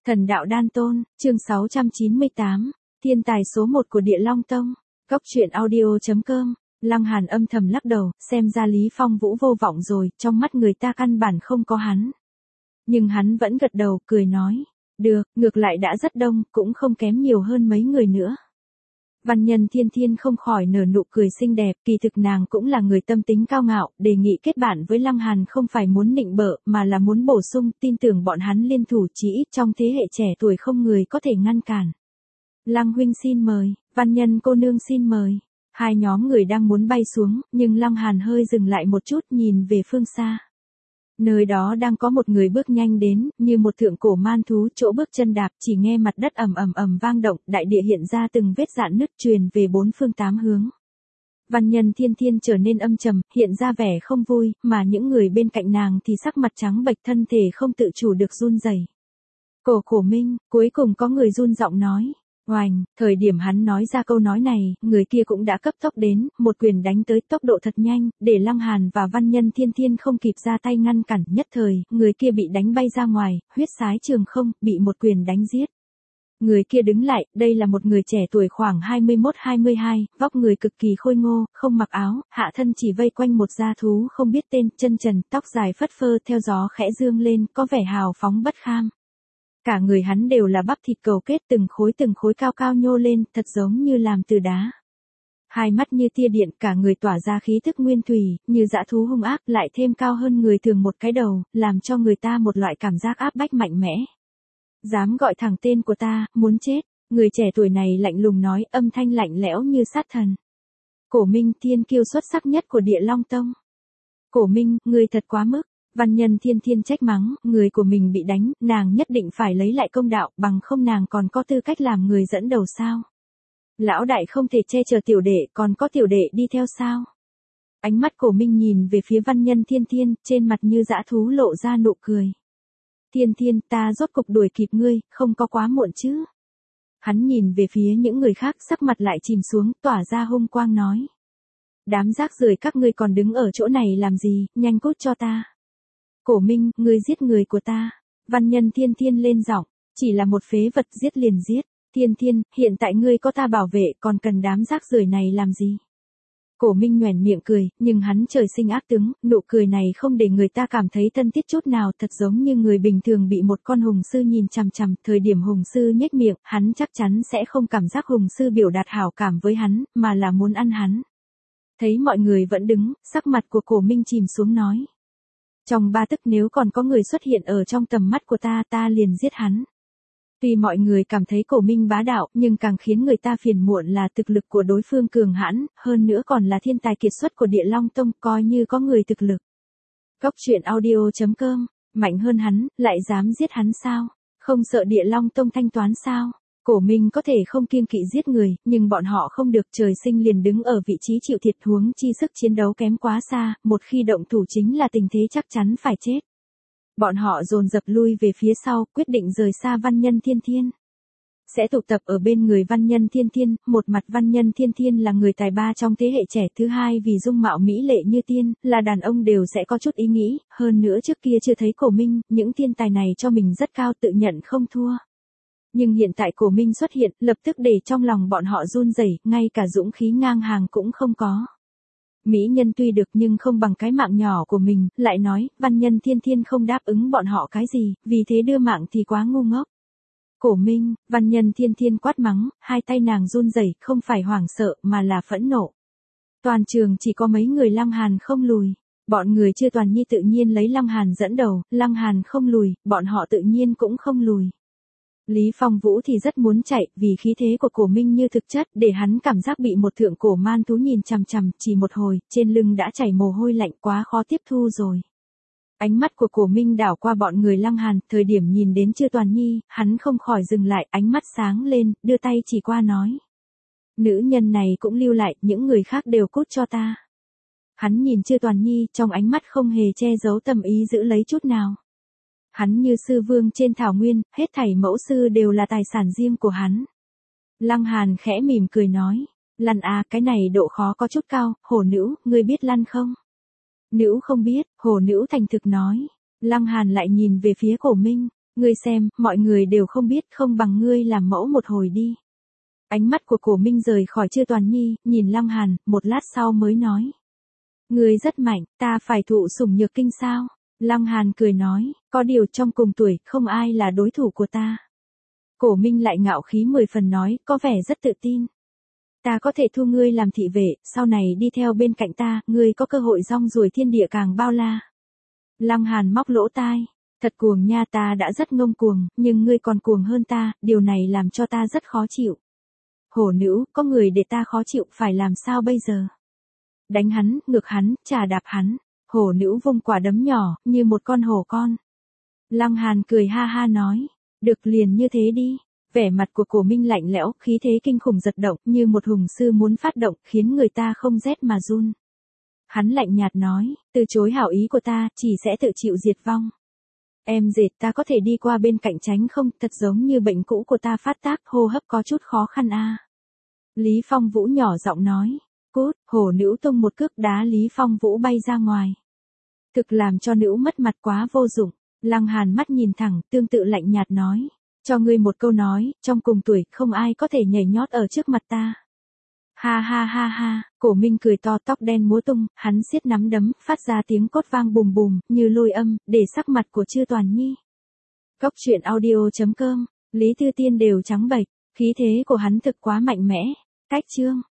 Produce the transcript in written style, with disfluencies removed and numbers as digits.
Thần đạo đan tôn, chương 698, thiên tài số 1 của Địa Long Tông. Cốc truyện audio.com. Lăng Hàn âm thầm lắc đầu, xem ra Lý Phong Vũ vô vọng rồi, trong mắt người ta căn bản không có hắn. Nhưng hắn vẫn gật đầu, cười nói, được, ngược lại đã rất đông, cũng không kém nhiều hơn mấy người nữa. Văn Nhân Thiên Thiên không khỏi nở nụ cười xinh đẹp, kỳ thực nàng cũng là người tâm tính cao ngạo, đề nghị kết bạn với Lăng Hàn không phải muốn nịnh bợ, mà là muốn bổ sung, tin tưởng bọn hắn liên thủ chí ít trong thế hệ trẻ tuổi không người có thể ngăn cản. Lăng huynh xin mời, Văn Nhân cô nương xin mời. Hai nhóm người đang muốn bay xuống, nhưng Lăng Hàn hơi dừng lại một chút nhìn về phương xa. Nơi đó đang có một người bước nhanh đến, như một thượng cổ man thú, chỗ bước chân đạp, chỉ nghe mặt đất ầm ầm ầm vang động, đại địa hiện ra từng vết rạn nứt truyền về bốn phương tám hướng. Văn Nhân Thiên Thiên trở nên âm trầm, hiện ra vẻ không vui, mà những người bên cạnh nàng thì sắc mặt trắng bệch, thân thể không tự chủ được run rẩy. Cổ Minh, cuối cùng có người run giọng nói. Oành, thời điểm hắn nói ra câu nói này, người kia cũng đã cấp tốc đến, một quyền đánh tới tốc độ thật nhanh, để Lăng Hàn và Văn Nhân Thiên Thiên không kịp ra tay ngăn cản, nhất thời, người kia bị đánh bay ra ngoài, huyết sái trường không, bị một quyền đánh giết. Người kia đứng lại, đây là một người trẻ tuổi khoảng 21-22, vóc người cực kỳ khôi ngô, không mặc áo, hạ thân chỉ vây quanh một dã thú không biết tên, chân trần, tóc dài phất phơ theo gió khẽ dương lên, có vẻ hào phóng bất kham. Cả người hắn đều là bắp thịt cầu kết từng khối cao cao nhô lên, thật giống như làm từ đá. Hai mắt như tia điện, cả người tỏa ra khí thức nguyên thủy, như dã thú hung ác, lại thêm cao hơn người thường một cái đầu, làm cho người ta một loại cảm giác áp bách mạnh mẽ. Dám gọi thẳng tên của ta, muốn chết, người trẻ tuổi này lạnh lùng nói, âm thanh lạnh lẽo như sát thần. Cổ Minh, thiên kiêu xuất sắc nhất của Địa Long Tông. Cổ Minh, ngươi thật quá mức. Văn Nhân Thiên Thiên trách mắng, người của mình bị đánh, nàng nhất định phải lấy lại công đạo, bằng không nàng còn có tư cách làm người dẫn đầu sao? Lão đại không thể che chở tiểu đệ, còn có tiểu đệ đi theo sao? Ánh mắt Cổ Minh nhìn về phía Văn Nhân Thiên Thiên, trên mặt như dã thú lộ ra nụ cười. Thiên Thiên, ta rốt cục đuổi kịp ngươi, không có quá muộn chứ? Hắn nhìn về phía những người khác, sắc mặt lại chìm xuống, tỏa ra hung quang nói. Đám rác rưởi các ngươi còn đứng ở chỗ này làm gì, nhanh cút cho ta. Cổ Minh, ngươi giết người của ta. Văn Nhân Thiên Thiên lên giọng, chỉ là một phế vật giết liền giết. Thiên Thiên, hiện tại ngươi có ta bảo vệ, còn cần đám rác rưởi này làm gì? Cổ Minh nhoẻn miệng cười, nhưng hắn trời sinh ác tướng, nụ cười này không để người ta cảm thấy thân thiết chút nào, thật giống như người bình thường bị một con hùng sư nhìn chằm chằm, thời điểm hùng sư nhếch miệng, hắn chắc chắn sẽ không cảm giác hùng sư biểu đạt hảo cảm với hắn, mà là muốn ăn hắn. Thấy mọi người vẫn đứng, sắc mặt của Cổ Minh chìm xuống nói. Trong 3 tức nếu còn có người xuất hiện ở trong tầm mắt của ta liền giết hắn. Tuy mọi người cảm thấy Cổ Minh bá đạo, nhưng càng khiến người ta phiền muộn là thực lực của đối phương cường hãn, hơn nữa còn là thiên tài kiệt xuất của Địa Long Tông, coi như có người thực lực. Cốc truyện audio.com, mạnh hơn hắn, lại dám giết hắn sao? Không sợ Địa Long Tông thanh toán sao? Cổ Minh có thể không kiêng kỵ giết người, nhưng bọn họ không được, trời sinh liền đứng ở vị trí chịu thiệt, huống chi sức chiến đấu kém quá xa, một khi động thủ chính là tình thế chắc chắn phải chết. Bọn họ dồn dập lui về phía sau, quyết định rời xa Văn Nhân Thiên Thiên. Sẽ tụ tập ở bên người Văn Nhân Thiên Thiên, một mặt Văn Nhân Thiên Thiên là người tài ba trong thế hệ trẻ, thứ hai vì dung mạo mỹ lệ như tiên, là đàn ông đều sẽ có chút ý nghĩ, hơn nữa trước kia chưa thấy Cổ Minh, những thiên tài này cho mình rất cao, tự nhận không thua. Nhưng hiện tại Cổ Minh xuất hiện, lập tức để trong lòng bọn họ run rẩy, ngay cả dũng khí ngang hàng cũng không có. Mỹ nhân tuy được nhưng không bằng cái mạng nhỏ của mình, lại nói, Văn Nhân Thiên Thiên không đáp ứng bọn họ cái gì, vì thế đưa mạng thì quá ngu ngốc. Cổ Minh, Văn Nhân Thiên Thiên quát mắng, hai tay nàng run rẩy, không phải hoảng sợ mà là phẫn nộ. Toàn trường chỉ có mấy người Lăng Hàn không lùi. Bọn người Chư Toàn Nhi tự nhiên lấy Lăng Hàn dẫn đầu, Lăng Hàn không lùi, bọn họ tự nhiên cũng không lùi. Lý Phong Vũ thì rất muốn chạy, vì khí thế của Cổ Minh như thực chất, để hắn cảm giác bị một thượng cổ man thú nhìn chằm chằm, chỉ một hồi, trên lưng đã chảy mồ hôi lạnh, quá khó tiếp thu rồi. Ánh mắt của Cổ Minh đảo qua bọn người Lăng Hàn, thời điểm nhìn đến Chư Toàn Nhi, hắn không khỏi dừng lại, ánh mắt sáng lên, đưa tay chỉ qua nói. Nữ nhân này cũng lưu lại, những người khác đều cút cho ta. Hắn nhìn Chư Toàn Nhi, trong ánh mắt không hề che giấu tâm ý giữ lấy chút nào. Hắn như sư vương trên thảo nguyên, hết thảy mẫu sư đều là tài sản riêng của hắn. Lăng Hàn khẽ mỉm cười nói, lăn à, cái này độ khó có chút cao, hổ nữ, ngươi biết lăn không? Nữ không biết, hổ nữ thành thực nói. Lăng Hàn lại nhìn về phía Cổ Minh, Ngươi xem, mọi người đều không biết, không bằng ngươi làm mẫu một hồi đi. Ánh mắt của Cổ Minh rời khỏi Chư Toàn Nhi, nhìn Lăng Hàn, một lát sau mới nói. Ngươi rất mạnh, ta phải thụ sủng nhược kinh sao? Lăng Hàn cười nói, có điều trong cùng tuổi, không ai là đối thủ của ta. Cổ Minh lại ngạo khí 10 phần nói, có vẻ rất tự tin. Ta có thể thu ngươi làm thị vệ, sau này đi theo bên cạnh ta, ngươi có cơ hội rong ruổi thiên địa càng bao la. Lăng Hàn móc lỗ tai, thật cuồng nha, ta đã rất ngông cuồng, nhưng ngươi còn cuồng hơn ta, điều này làm cho ta rất khó chịu. Hổ nữ, có người để ta khó chịu, phải làm sao bây giờ? Đánh hắn, ngược hắn, chà đạp hắn. Hổ nữ vung quả đấm nhỏ, như một con hổ con. Lăng Hàn cười ha ha nói, được liền như thế đi. Vẻ mặt của Cổ Minh lạnh lẽo, khí thế kinh khủng giật động, như một hùng sư muốn phát động, khiến người ta không rét mà run. Hắn lạnh nhạt nói, từ chối hảo ý của ta, chỉ sẽ tự chịu diệt vong. Em dệt, ta có thể đi qua bên cạnh tránh không, thật giống như bệnh cũ của ta phát tác, hô hấp có chút khó khăn a. Lý Phong Vũ nhỏ giọng nói, cút, hổ nữ tung một cước đá Lý Phong Vũ bay ra ngoài. Thực làm cho nữ mất mặt quá vô dụng. Lăng Hàn mắt nhìn thẳng, tương tự lạnh nhạt nói, cho ngươi một câu nói, trong cùng tuổi, không ai có thể nhảy nhót ở trước mặt ta. Ha ha ha ha, Cổ Minh cười to, tóc đen múa tung, hắn siết nắm đấm, phát ra tiếng cốt vang bùm bùm, như lôi âm, để sắc mặt của Chư Toàn Nhi. Góc truyện audio.com, Lý Tư Tiên đều trắng bệch, khí thế của hắn thực quá mạnh mẽ. Cách chương